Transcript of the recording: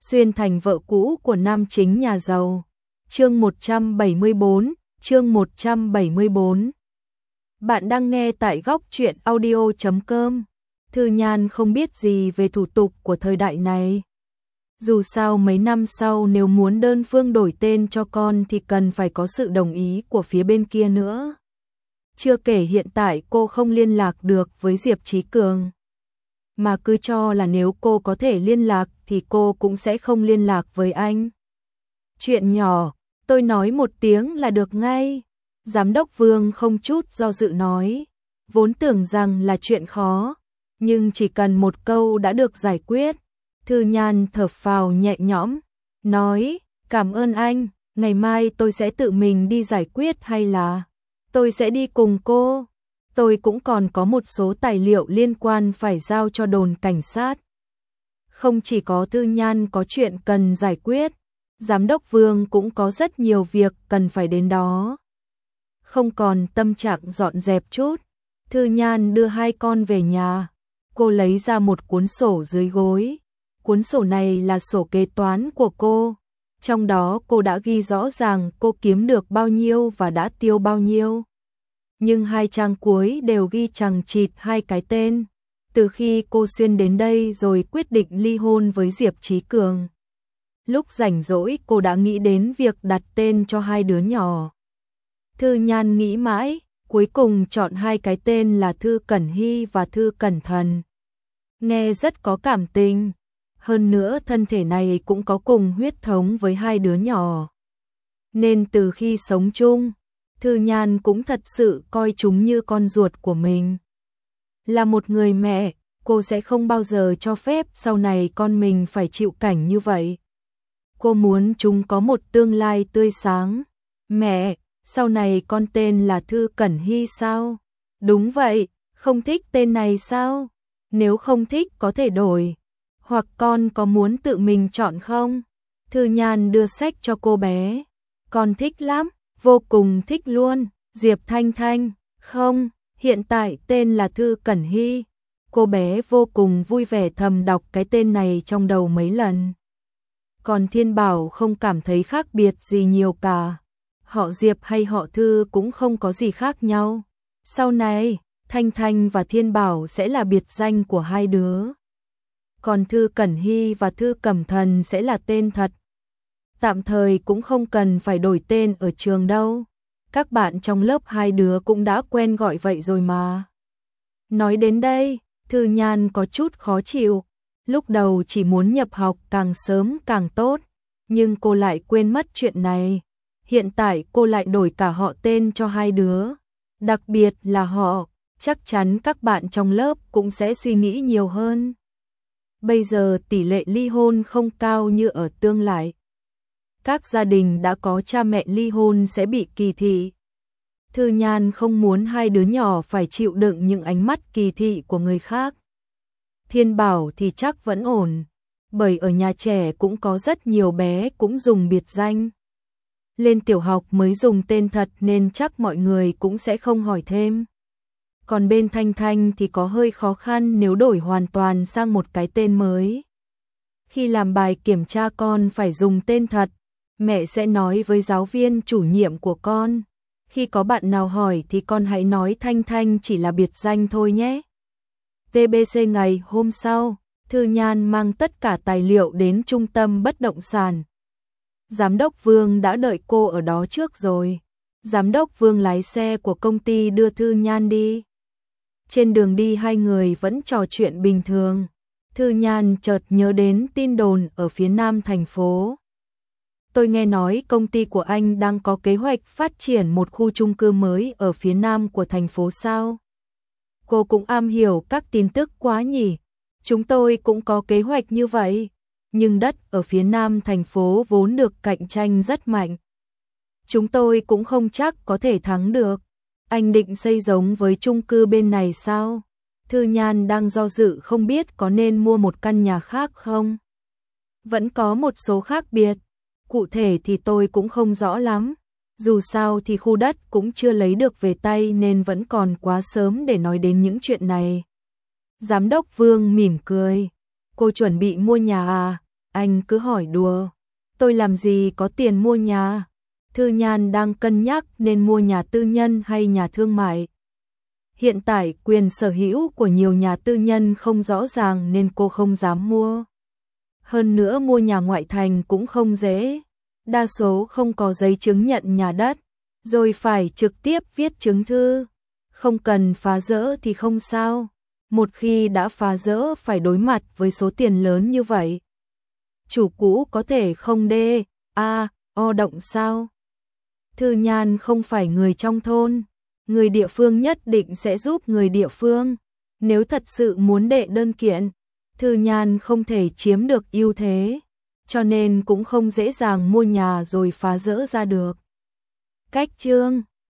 xuyên thành vợ cũ của nam chính nhà giàu. Chương 174. Bạn đang nghe tại góc truyện audio.com. Thư Nhan không biết gì về thủ tục của thời đại này. Dù sao mấy năm sau nếu muốn đơn phương đổi tên cho con thì cần phải có sự đồng ý của phía bên kia nữa. Chưa kể hiện tại cô không liên lạc được với Diệp Chí Cường. Mà cứ cho là nếu cô có thể liên lạc thì cô cũng sẽ không liên lạc với anh. Chuyện nhỏ, tôi nói một tiếng là được ngay. Giám đốc Vương không chút do dự nói. Vốn tưởng rằng là chuyện khó, nhưng chỉ cần một câu đã được giải quyết. Thư Nhan thở phào nhẹ nhõm, nói, cảm ơn anh, ngày mai tôi sẽ tự mình đi giải quyết hay là tôi sẽ đi cùng cô. Tôi cũng còn có một số tài liệu liên quan phải giao cho đồn cảnh sát. Không chỉ có Thư Nhan có chuyện cần giải quyết, Giám đốc Vương cũng có rất nhiều việc cần phải đến đó. Không còn tâm trạng dọn dẹp chút, Thư Nhan đưa hai con về nhà. Cô lấy ra một cuốn sổ dưới gối. Cuốn sổ này là sổ kế toán của cô. Trong đó cô đã ghi rõ ràng cô kiếm được bao nhiêu và đã tiêu bao nhiêu. Nhưng hai trang cuối đều ghi chằng chịt hai cái tên. Từ khi cô xuyên đến đây rồi quyết định ly hôn với Diệp Chí Cường. Lúc rảnh rỗi cô đã nghĩ đến việc đặt tên cho hai đứa nhỏ. Thư Nhan nghĩ mãi, cuối cùng chọn hai cái tên là Thư Cẩn Hy và Thư Cẩn Thần. Nghe rất có cảm tình. Hơn nữa thân thể này cũng có cùng huyết thống với hai đứa nhỏ. Nên từ khi sống chung, Thư Nhan cũng thật sự coi chúng như con ruột của mình. Là một người mẹ, cô sẽ không bao giờ cho phép sau này con mình phải chịu cảnh như vậy. Cô muốn chúng có một tương lai tươi sáng. Mẹ, sau này con tên là Thư Cẩn Hy sao? Đúng vậy, không thích tên này sao? Nếu không thích có thể đổi. Hoặc con có muốn tự mình chọn không? Thư Nhan đưa sách cho cô bé. Con thích lắm, vô cùng thích luôn. Diệp Thanh Thanh, không, hiện tại tên là Thư Cẩn Hy. Cô bé vô cùng vui vẻ thầm đọc cái tên này trong đầu mấy lần. Còn Thiên Bảo không cảm thấy khác biệt gì nhiều cả. Họ Diệp hay họ Thư cũng không có gì khác nhau. Sau này, Thanh Thanh và Thiên Bảo sẽ là biệt danh của hai đứa. Còn Thư Cẩn Hy và Thư Cẩm Thần sẽ là tên thật. Tạm thời cũng không cần phải đổi tên ở trường đâu. Các bạn trong lớp hai đứa cũng đã quen gọi vậy rồi mà. Nói đến đây, Thư Nhan có chút khó chịu. Lúc đầu chỉ muốn nhập học càng sớm càng tốt, nhưng cô lại quên mất chuyện này. Hiện tại cô lại đổi cả họ tên cho hai đứa. Đặc biệt là họ, chắc chắn các bạn trong lớp cũng sẽ suy nghĩ nhiều hơn. Bây giờ tỷ lệ ly hôn không cao như ở tương lai. Các gia đình đã có cha mẹ ly hôn sẽ bị kỳ thị. Thư Nhan không muốn hai đứa nhỏ phải chịu đựng những ánh mắt kỳ thị của người khác. Thiên Bảo thì chắc vẫn ổn, bởi ở nhà trẻ cũng có rất nhiều bé cũng dùng biệt danh. Lên tiểu học mới dùng tên thật nên chắc mọi người cũng sẽ không hỏi thêm. Còn bên Thanh Thanh thì có hơi khó khăn nếu đổi hoàn toàn sang một cái tên mới. Khi làm bài kiểm tra con phải dùng tên thật, mẹ sẽ nói với giáo viên chủ nhiệm của con. Khi có bạn nào hỏi thì con hãy nói Thanh Thanh chỉ là biệt danh thôi nhé. TBC ngày hôm sau, Thư Nhan mang tất cả tài liệu đến trung tâm bất động sản. Giám đốc Vương đã đợi cô ở đó trước rồi. Giám đốc Vương lái xe của công ty đưa Thư Nhan đi. Trên đường đi hai người vẫn trò chuyện bình thường. Thư Nhan chợt nhớ đến tin đồn ở phía nam thành phố. Tôi nghe nói công ty của anh đang có kế hoạch phát triển một khu chung cư mới ở phía nam của thành phố sao? Cô cũng am hiểu các tin tức quá nhỉ. Chúng tôi cũng có kế hoạch như vậy. Nhưng đất ở phía nam thành phố vốn được cạnh tranh rất mạnh. Chúng tôi cũng không chắc có thể thắng được. Anh định xây giống với chung cư bên này sao? Thư Nhan đang do dự không biết có nên mua một căn nhà khác không? Vẫn có một số khác biệt. Cụ thể thì tôi cũng không rõ lắm. Dù sao thì khu đất cũng chưa lấy được về tay nên vẫn còn quá sớm để nói đến những chuyện này. Giám đốc Vương mỉm cười. Cô chuẩn bị mua nhà à? anh cứ hỏi đùa. Tôi làm gì có tiền mua nhà. Thư Nhan đang cân nhắc nên mua nhà tư nhân hay nhà thương mại. Hiện tại quyền sở hữu của nhiều nhà tư nhân không rõ ràng nên cô không dám mua. Hơn nữa mua nhà ngoại thành cũng không dễ. Đa số không có giấy chứng nhận nhà đất, rồi phải trực tiếp viết chứng thư. Không cần phá rỡ thì không sao. Một khi đã phá rỡ phải đối mặt với số tiền lớn như vậy. Chủ cũ có thể không động sao? Thư Nhan không phải người trong thôn. Người địa phương nhất định sẽ giúp người địa phương. Nếu thật sự muốn đệ đơn kiện, Thư Nhan không thể chiếm được ưu thế, cho nên cũng không dễ dàng mua nhà rồi phá rỡ ra được. Cách chương